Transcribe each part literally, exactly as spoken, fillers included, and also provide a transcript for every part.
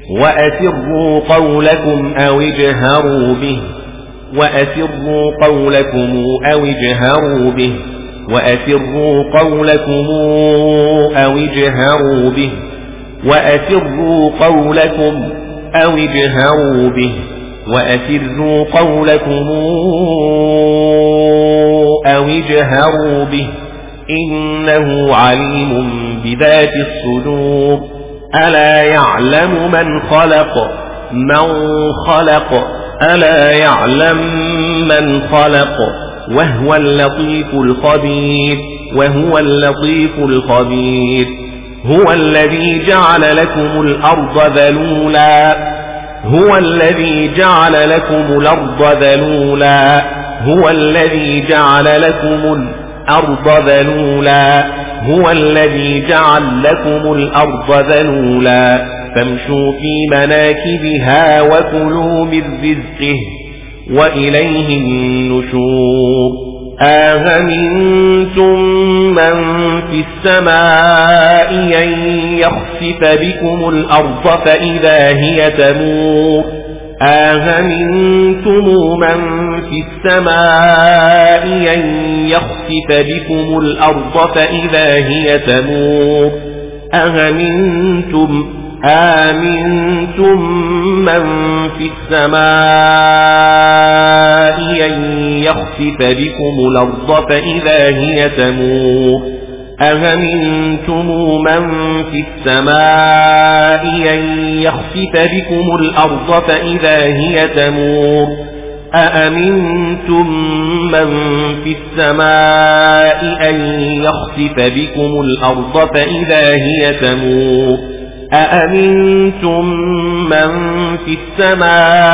وأسروا قولكم أو اجهروا به وأسروا قولكم أو اجهروا به وأسروا قولكم أو اجهروا به وأسروا قولكم أو اجهروا به وأسروا قولكم أو اجهروا به إنه عليم بذات الصدور. ألا يعلم من خلق من خلق ألا يعلم من خلق وهو اللطيف الخبير وهو اللطيف الخبير. هو الذي جعل لكم الأرض ذلولا هو الذي جعل لكم الأرض ذلولا هو الذي جعل لكم الأرض ذلولا هو الذي جعل لكم الأرض ذلولا فامشوا في مناكبها وكلوا من رزقه وإليه النشور. أأمنتم من في السماء أن يخسف بكم الأرض فإذا هي تمور أأمنتم من في السماء أن يخسف بكم الأرض فإذا هي تمور أأمنتم آمنتم من في السماء أن يخسف بكم الأرض فإذا هي تمور أأمنتم من في السماء أن يخسف بكم الأرض فإذا هي تمور أأمنتم من في السماء أن يخسف بكم الأرض فإذا هي تمور أأمنتم من في السماء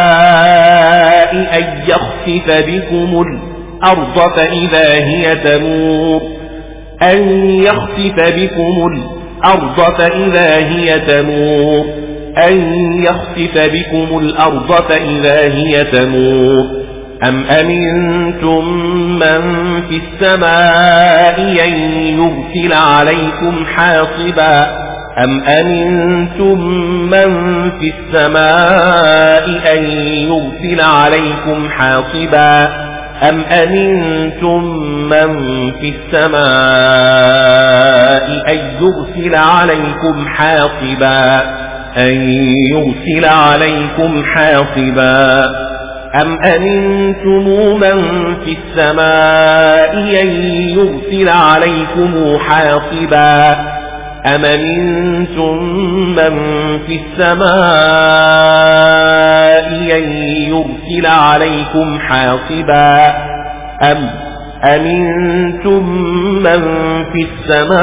أن يخسف بكم الأرض فإذا هي تمور أن يخسف بكم الأرض فإذا هي تمور أن يخسف بكم الأرض فإذا هي تمور أم أمنتم من في السماء أن يرسل عليكم حاصبا أم أمنتم من في السماء أن يرسل عليكم حاصبا أم أمنتم من في السماء أن يرسل عليكم حاصبا أن يرسل عليكم حاصبا أم أمنتم من في السماء أن يرسل عليكم حاصبا أم أمنتم من في السماء أن يرسل عليكم حاصبا أم أمنتم من في السماء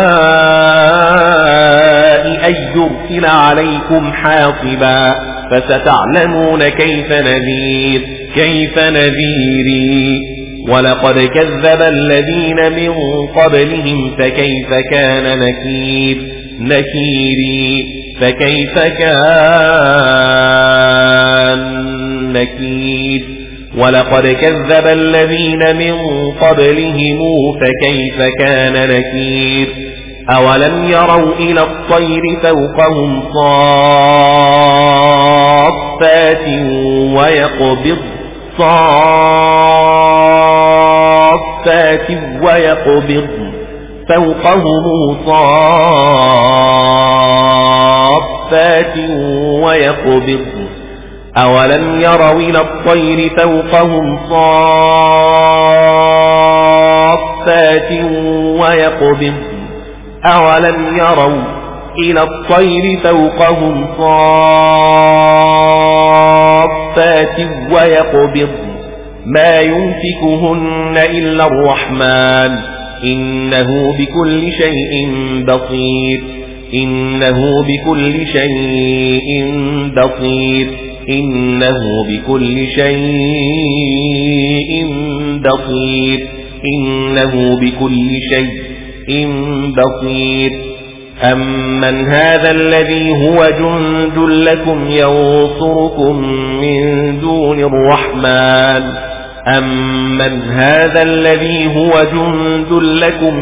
أن يرسل عليكم حاصبا فستعلمون كيف نذير كيف نذيري ولقد كذب الذين من قبلهم فكيف كان نكير نكيري فكيف كان نكير ولقد كذب الذين من قبلهم فكيف كان نكير أولم يروا إلى الطير فوقهم صافات ويقبض صافات ويقبض فوقهم صافات ويقبض أولم يروا إلى الطير فوقهم صافات ويقبض أولم يروا إلى الطير فوقهم صافات ويقبض ما يمسكهن إلا الرحمن إنه بكل شيء بصير إنه بكل شيء بصير إنه بكل شيء بصير إنه بكل شيء بصير أمن هذا الذي هو جند لكم ينصركم من دون الرحمن أمن هذا الذي هو جند لكم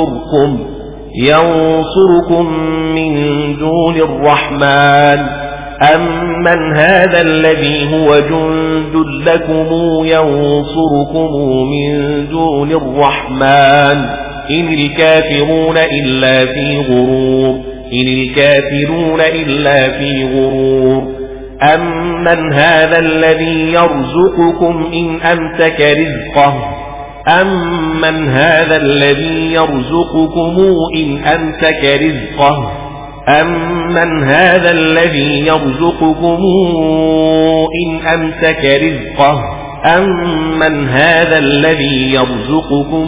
ينصركم ينصركم من دون الرحمن أمن هذا الذي هو جند لكم ينصركم من دون الرحمن إن الكافرون إلا في غرور إن الكافرون إلا في غرور أمن هذا الذي يرزقكم إن أمسك رزقه أمن هذا الذي يرزقكم إن أمسك رزقه أمن هذا الذي يرزقكم إن أمسك رزقه أمن هذا الذي يرزقكم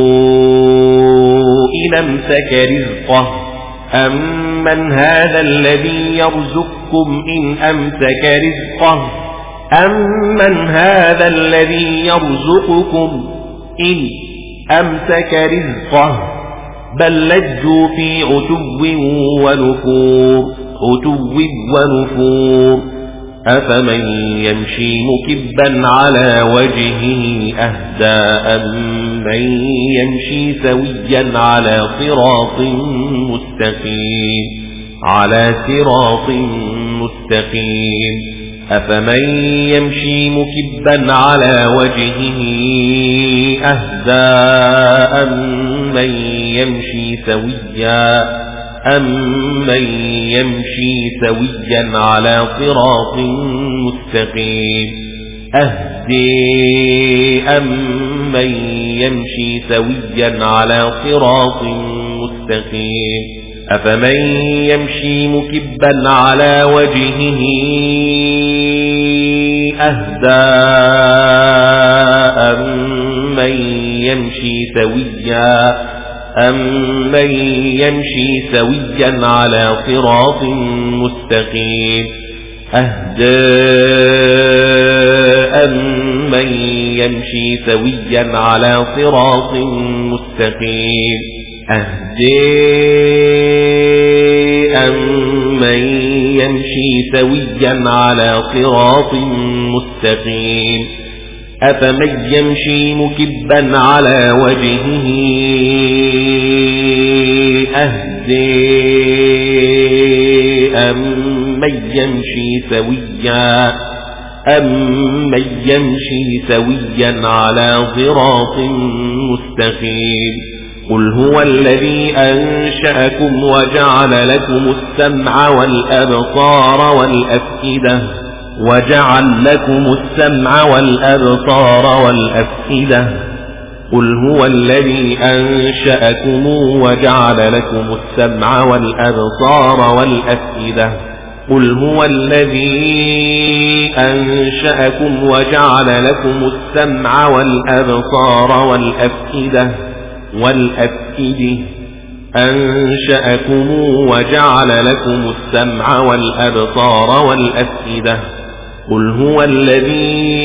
إن أمسك رزقه أمن هذا الذي يرزقكم إن أمسك رزقه أمن هذا الذي يرزقكم إن أمسك رزقه بل لجوا في عتو ونفور عتو ونفور أفمن يمشي مكبا على وجهه أهدى أمن يمشي سويا على صراط مستقيم على صراط مستقيم أفمن يمشي مكبا على وجهه أهدى أمن يمشي سويا أمن يمشي سويا على صراط مستقيم أهدي أمن يمشي سويا على صراط مستقيم أفمن يمشي مكبا على وجهه أهدى أمن يمشي سويا أمن يمشي سويا على صراط مستقيم أهدى أمن يمشي سويا على صراط مستقيم أهدي أمن يمشي سويا على صراط مستقيم أفمن يمشي مكبا على وجهه أهدي أمن يمشي سويا أمن يمشي سويا على صراط مستقيم قل هو الذي أنشأكم وجعل لكم السمع والأبصار والأفئدة وجعل لكم السمع والأبصار والأفئدة قل هو الذي أنشأكم وجعل لكم السمع والأبصار والأفئدة قل هو الذي أنشأكم وجعل لكم السمع والأبصار والأفئدة والأفئدة أنشأكم وجعل لكم السمع والأبصار والأفئدة قل هو الذي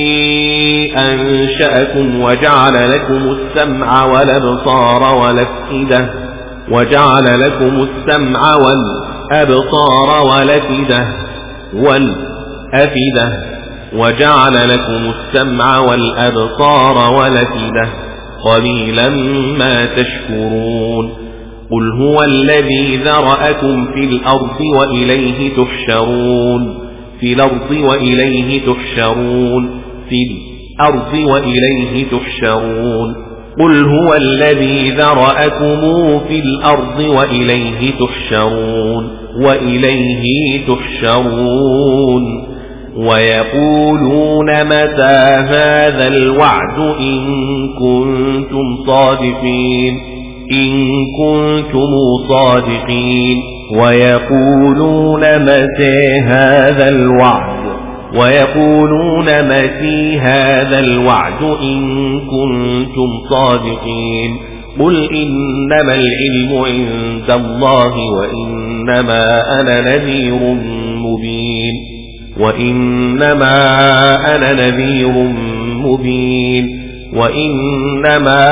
أنشأكم وجعل لكم السمع والأبصار والأفئدة وجعل لكم السمع والأبصار والأفئدة والأفئدة وجعل لكم السمع والأبصار والأفئدة قليلا ما تشكرون قل هو الذي ذرأكم في الأرض وإليه تحشرون في الأرض وإليه تحشرون في الأرض وإليه تحشرون قل هو الذي ذرأكم في الأرض وإليه تحشرون وإليه تحشرون ويقولون متى هذا الوعد إن كنتم صادقين إن كنتم صادقين ويقولون متى هذا الوعد ويقولون متى هذا الوعد إن كنتم صادقين قل إنما العلم عند الله وإنما أنا نذير مبين وإنما أنا نذير مبين وإنما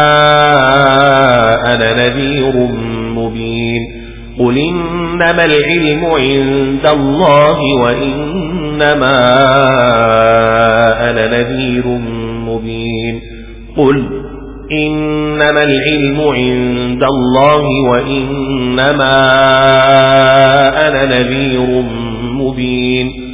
أنا نذير مبين قل إنما العلم عند الله وإنما أنا نذير مبين قل إنما العلم عند الله وإنما أنا نذير مبين